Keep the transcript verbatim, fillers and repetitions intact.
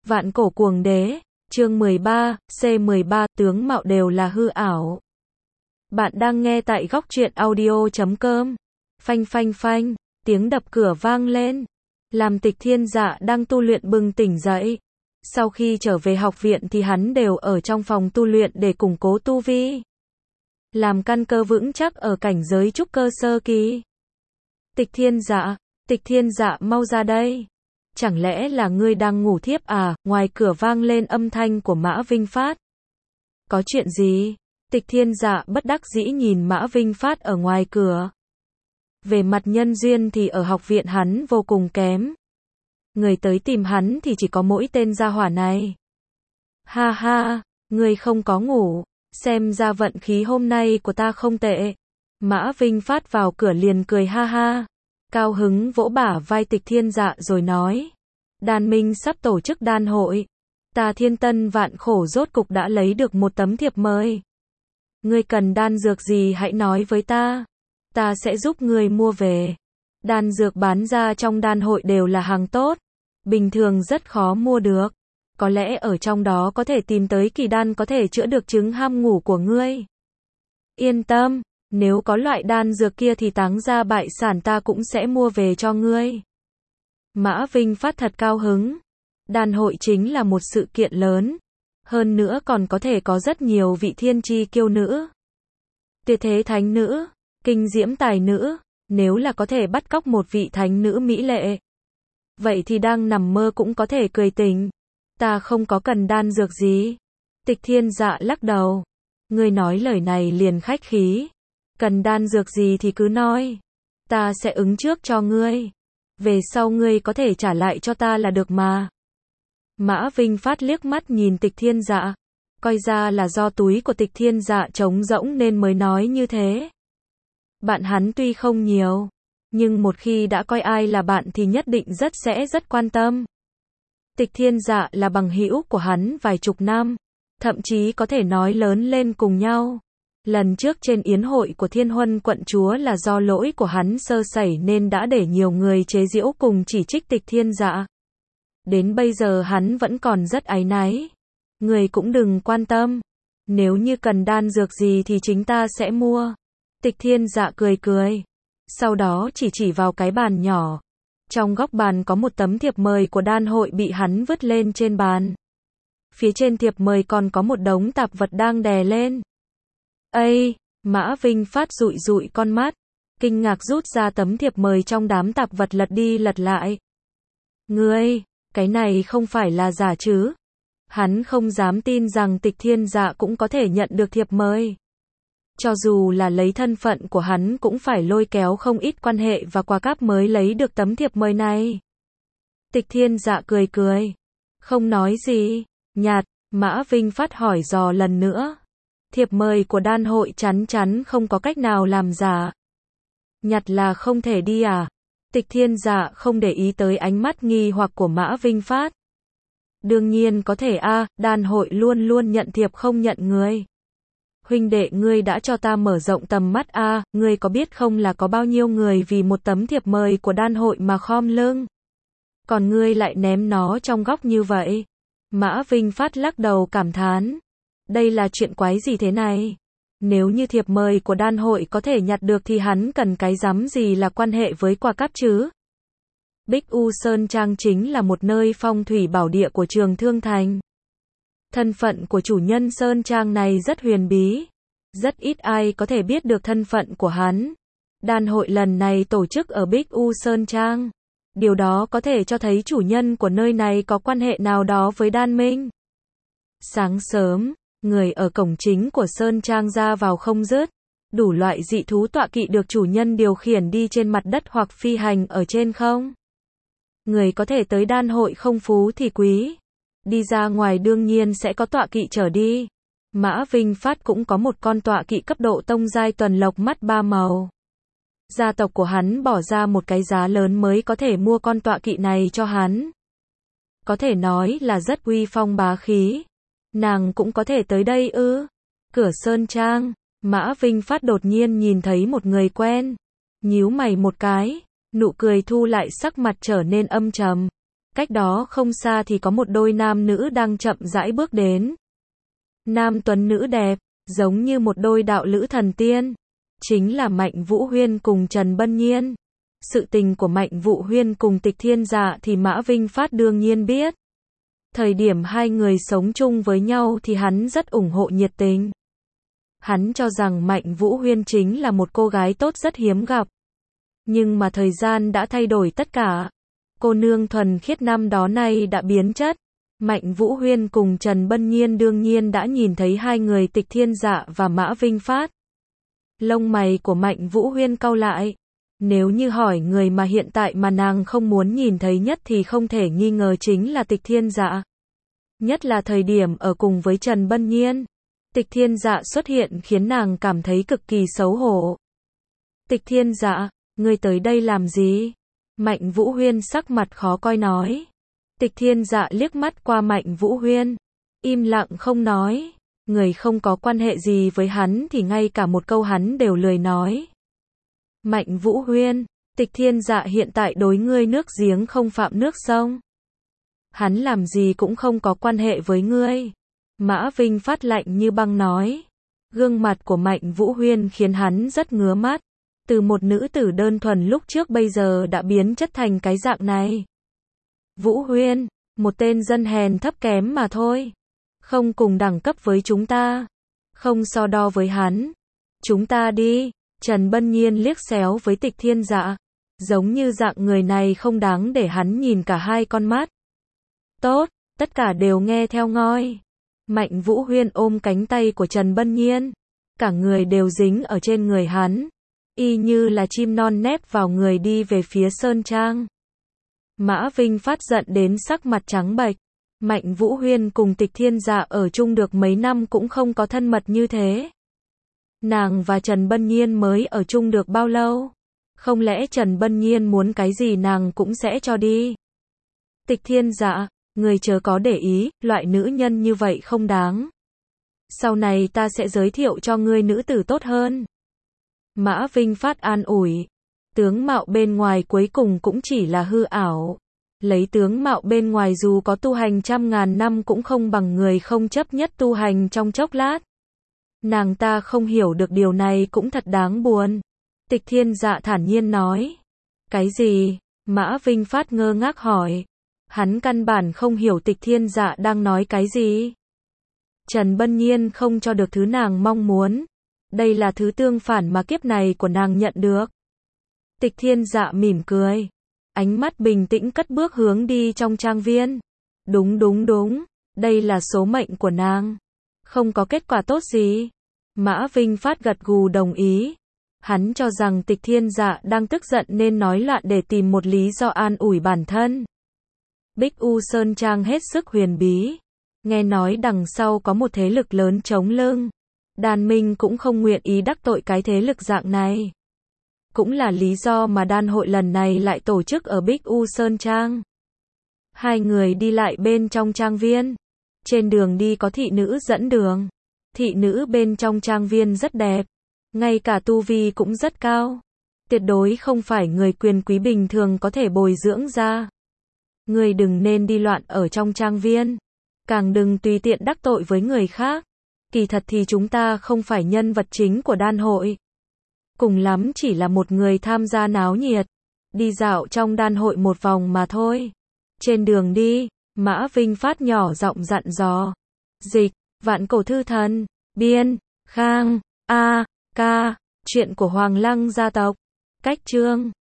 Vạn cổ cuồng đế, chương mười ba, C mười ba, tướng mạo đều là hư ảo. Bạn đang nghe tại góc truyện audio chấm com. Phanh phanh phanh, tiếng đập cửa vang lên. Làm Tịch Thiên Dạ đang tu luyện bừng tỉnh dậy. Sau khi trở về học viện thì hắn đều ở trong phòng tu luyện để củng cố tu vi. Làm căn cơ vững chắc ở cảnh giới trúc cơ sơ kỳ. Tịch Thiên Dạ, Tịch Thiên Dạ mau ra đây. Chẳng lẽ là ngươi đang ngủ thiếp à? Ngoài cửa vang lên âm thanh của Mã Vinh Phát. Có chuyện gì? Tịch Thiên Dạ bất đắc dĩ nhìn Mã Vinh Phát ở ngoài cửa. Về mặt nhân duyên thì ở học viện hắn vô cùng kém. Người tới tìm hắn thì chỉ có mỗi tên gia hỏa này. Ha ha, ngươi không có ngủ, xem ra vận khí hôm nay của ta không tệ. Mã Vinh Phát vào cửa liền cười ha ha. Cao hứng vỗ bả vai Tịch Thiên Dạ rồi nói. Đan Minh sắp tổ chức đan hội. Ta thiên tân vạn khổ rốt cục đã lấy được một tấm thiệp mời. Ngươi cần đan dược gì hãy nói với ta. Ta sẽ giúp ngươi mua về. Đan dược bán ra trong đan hội đều là hàng tốt. Bình thường rất khó mua được. Có lẽ ở trong đó có thể tìm tới kỳ đan có thể chữa được chứng ham ngủ của ngươi. Yên tâm. Nếu có loại đan dược kia thì táng ra bại sản ta cũng sẽ mua về cho ngươi. Mã Vinh Phát thật cao hứng. Đan hội chính là một sự kiện lớn. Hơn nữa còn có thể có rất nhiều vị thiên chi kiêu nữ. Tuyệt thế thánh nữ, kinh diễm tài nữ, nếu là có thể bắt cóc một vị thánh nữ mỹ lệ. Vậy thì đang nằm mơ cũng có thể cười tỉnh. Ta không có cần đan dược gì. Tịch Thiên Dạ lắc đầu. Ngươi nói lời này liền khách khí. Cần đan dược gì thì cứ nói. Ta sẽ ứng trước cho ngươi. Về sau ngươi có thể trả lại cho ta là được mà. Mã Vinh Phát liếc mắt nhìn Tịch Thiên Dạ. Coi ra là do túi của Tịch Thiên Dạ trống rỗng nên mới nói như thế. Bạn hắn tuy không nhiều. Nhưng một khi đã coi ai là bạn thì nhất định rất sẽ rất quan tâm. Tịch Thiên Dạ là bằng hữu của hắn vài chục năm. Thậm chí có thể nói lớn lên cùng nhau. Lần trước trên yến hội của Thiên Huân quận chúa là do lỗi của hắn sơ sẩy nên đã để nhiều người chế giễu cùng chỉ trích Tịch Thiên Dạ. Đến bây giờ hắn vẫn còn rất áy náy. Người cũng đừng quan tâm. Nếu như cần đan dược gì thì chính ta sẽ mua. Tịch Thiên Dạ cười cười. Sau đó chỉ chỉ vào cái bàn nhỏ. Trong góc bàn có một tấm thiệp mời của đan hội bị hắn vứt lên trên bàn. Phía trên thiệp mời còn có một đống tạp vật đang đè lên. Ây, Mã Vinh Phát dụi dụi con mắt. Kinh ngạc rút ra tấm thiệp mời trong đám tạp vật lật đi lật lại. Ngươi, cái này không phải là giả chứ? Hắn không dám tin rằng Tịch Thiên Dạ cũng có thể nhận được thiệp mời. Cho dù là lấy thân phận của hắn cũng phải lôi kéo không ít quan hệ và quà cáp mới lấy được tấm thiệp mời này. Tịch Thiên Dạ cười cười. Không nói gì. Nhạt, Mã Vinh Phát hỏi dò lần nữa. Thiệp mời của đan hội chắn chắn không có cách nào làm giả. Nhặt là không thể đi à? Tịch Thiên Dạ không để ý tới ánh mắt nghi hoặc của Mã Vinh Phát. Đương nhiên có thể a, à, đan hội luôn luôn nhận thiệp không nhận người. Huynh đệ ngươi đã cho ta mở rộng tầm mắt a, à, ngươi có biết không là có bao nhiêu người vì một tấm thiệp mời của đan hội mà khom lưng. Còn ngươi lại ném nó trong góc như vậy. Mã Vinh Phát lắc đầu cảm thán. Đây là chuyện quái gì thế này? Nếu như thiệp mời của đan hội có thể nhặt được thì hắn cần cái rắm gì là quan hệ với quà cáp chứ? Bích U Sơn Trang chính là một nơi phong thủy bảo địa của Trường Thương Thành. Thân phận của chủ nhân Sơn Trang này rất huyền bí. Rất ít ai có thể biết được thân phận của hắn. Đan hội lần này tổ chức ở Bích U Sơn Trang. Điều đó có thể cho thấy chủ nhân của nơi này có quan hệ nào đó với Đan Minh. Sáng sớm, người ở cổng chính của Sơn Trang ra vào không dứt. Đủ loại dị thú tọa kỵ được chủ nhân điều khiển đi trên mặt đất hoặc phi hành ở trên không. Người có thể tới đan hội không phú thì quý. Đi ra ngoài đương nhiên sẽ có tọa kỵ chở đi. Mã Vinh Phát cũng có một con tọa kỵ cấp độ tông giai tuần lộc mắt ba màu. Gia tộc của hắn bỏ ra một cái giá lớn mới có thể mua con tọa kỵ này cho hắn. Có thể nói là rất uy phong bá khí. Nàng cũng có thể tới đây ư? Cửa Sơn Trang, Mã Vinh Phát đột nhiên nhìn thấy một người quen. Nhíu mày một cái, nụ cười thu lại sắc mặt trở nên âm trầm. Cách đó không xa thì có một đôi nam nữ đang chậm rãi bước đến. Nam tuấn nữ đẹp, giống như một đôi đạo lữ thần tiên. Chính là Mạnh Vũ Huyên cùng Trần Bân Nhiên. Sự tình của Mạnh Vũ Huyên cùng Tịch Thiên Dạ thì Mã Vinh Phát đương nhiên biết. Thời điểm hai người sống chung với nhau thì hắn rất ủng hộ nhiệt tình. Hắn cho rằng Mạnh Vũ Huyên chính là một cô gái tốt rất hiếm gặp. Nhưng mà thời gian đã thay đổi tất cả. Cô nương thuần khiết năm đó nay đã biến chất. Mạnh Vũ Huyên cùng Trần Bân Nhiên đương nhiên đã nhìn thấy hai người Tịch Thiên Dạ và Mã Vinh Phát. Lông mày của Mạnh Vũ Huyên cau lại. Nếu như hỏi người mà hiện tại mà nàng không muốn nhìn thấy nhất thì không thể nghi ngờ chính là Tịch Thiên Dạ. Nhất là thời điểm ở cùng với Trần Bân Nhiên. Tịch Thiên Dạ xuất hiện khiến nàng cảm thấy cực kỳ xấu hổ. Tịch Thiên Dạ, ngươi tới đây làm gì? Mạnh Vũ Huyên sắc mặt khó coi nói. Tịch Thiên Dạ liếc mắt qua Mạnh Vũ Huyên. Im lặng không nói. Người không có quan hệ gì với hắn thì ngay cả một câu hắn đều lười nói. Mạnh Vũ Huyên, Tịch Thiên Dạ hiện tại đối ngươi nước giếng không phạm nước sông. Hắn làm gì cũng không có quan hệ với ngươi. Mã Vinh Phát lạnh như băng nói. Gương mặt của Mạnh Vũ Huyên khiến hắn rất ngứa mắt. Từ một nữ tử đơn thuần lúc trước bây giờ đã biến chất thành cái dạng này. Vũ Huyên, một tên dân hèn thấp kém mà thôi. Không cùng đẳng cấp với chúng ta. Không so đo với hắn. Chúng ta đi. Trần Bân Nhiên liếc xéo với Tịch Thiên Dạ. Giống như dạng người này không đáng để hắn nhìn cả hai con mắt. Tốt, tất cả đều nghe theo ngôi. Mạnh Vũ Huyên ôm cánh tay của Trần Bân Nhiên. Cả người đều dính ở trên người hắn. Y như là chim non nép vào người đi về phía Sơn Trang. Mã Vinh Phát giận đến sắc mặt trắng bệch. Mạnh Vũ Huyên cùng Tịch Thiên Dạ ở chung được mấy năm cũng không có thân mật như thế. Nàng và Trần Bân Nhiên mới ở chung được bao lâu? Không lẽ Trần Bân Nhiên muốn cái gì nàng cũng sẽ cho đi? Tịch Thiên Dạ, người chớ có để ý, loại nữ nhân như vậy không đáng. Sau này ta sẽ giới thiệu cho ngươi nữ tử tốt hơn. Mã Vinh Phát an ủi. Tướng mạo bên ngoài cuối cùng cũng chỉ là hư ảo. Lấy tướng mạo bên ngoài dù có tu hành trăm ngàn năm cũng không bằng người không chấp nhất tu hành trong chốc lát. Nàng ta không hiểu được điều này cũng thật đáng buồn. Tịch Thiên Dạ thản nhiên nói. Cái gì? Mã Vinh Phát ngơ ngác hỏi. Hắn căn bản không hiểu Tịch Thiên Dạ đang nói cái gì. Trần Bân Nhiên không cho được thứ nàng mong muốn. Đây là thứ tương phản mà kiếp này của nàng nhận được. Tịch Thiên Dạ mỉm cười. Ánh mắt bình tĩnh cất bước hướng đi trong trang viên. Đúng đúng đúng. Đây là số mệnh của nàng. Không có kết quả tốt gì. Mã Vinh Phát gật gù đồng ý. Hắn cho rằng Tịch Thiên Dạ đang tức giận nên nói loạn để tìm một lý do an ủi bản thân. Bích U Sơn Trang hết sức huyền bí. Nghe nói đằng sau có một thế lực lớn chống lưng. Đan Minh cũng không nguyện ý đắc tội cái thế lực dạng này. Cũng là lý do mà đan hội lần này lại tổ chức ở Bích U Sơn Trang. Hai người đi lại bên trong trang viên. Trên đường đi có thị nữ dẫn đường. Thị nữ bên trong trang viên rất đẹp. Ngay cả tu vi cũng rất cao. Tuyệt đối không phải người quyền quý bình thường có thể bồi dưỡng ra. Người đừng nên đi loạn ở trong trang viên. Càng đừng tùy tiện đắc tội với người khác. Kỳ thật thì chúng ta không phải nhân vật chính của đan hội. Cùng lắm chỉ là một người tham gia náo nhiệt. Đi dạo trong đan hội một vòng mà thôi. Trên đường đi, Mã Vinh Phát nhỏ giọng dặn dò. Dịch, Vạn Cổ Thư Thần, biên, Khang, A, Ca, chuyện của Hoàng Lăng gia tộc. Cách chương